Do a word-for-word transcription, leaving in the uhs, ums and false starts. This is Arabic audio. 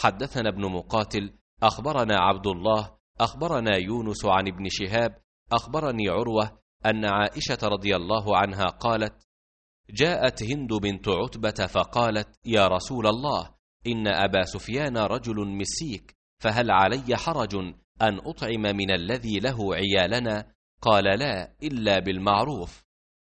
حدثنا ابن مقاتل أخبرنا عبد الله أخبرنا يونس عن ابن شهاب أخبرني عروة أن عائشة رضي الله عنها قالت: جاءت هند بنت عتبة فقالت: يا رسول الله، إن أبا سفيان رجل مسيك، فهل علي حرج أن أطعم من الذي له عيالنا؟ قال: لا، إلا بالمعروف.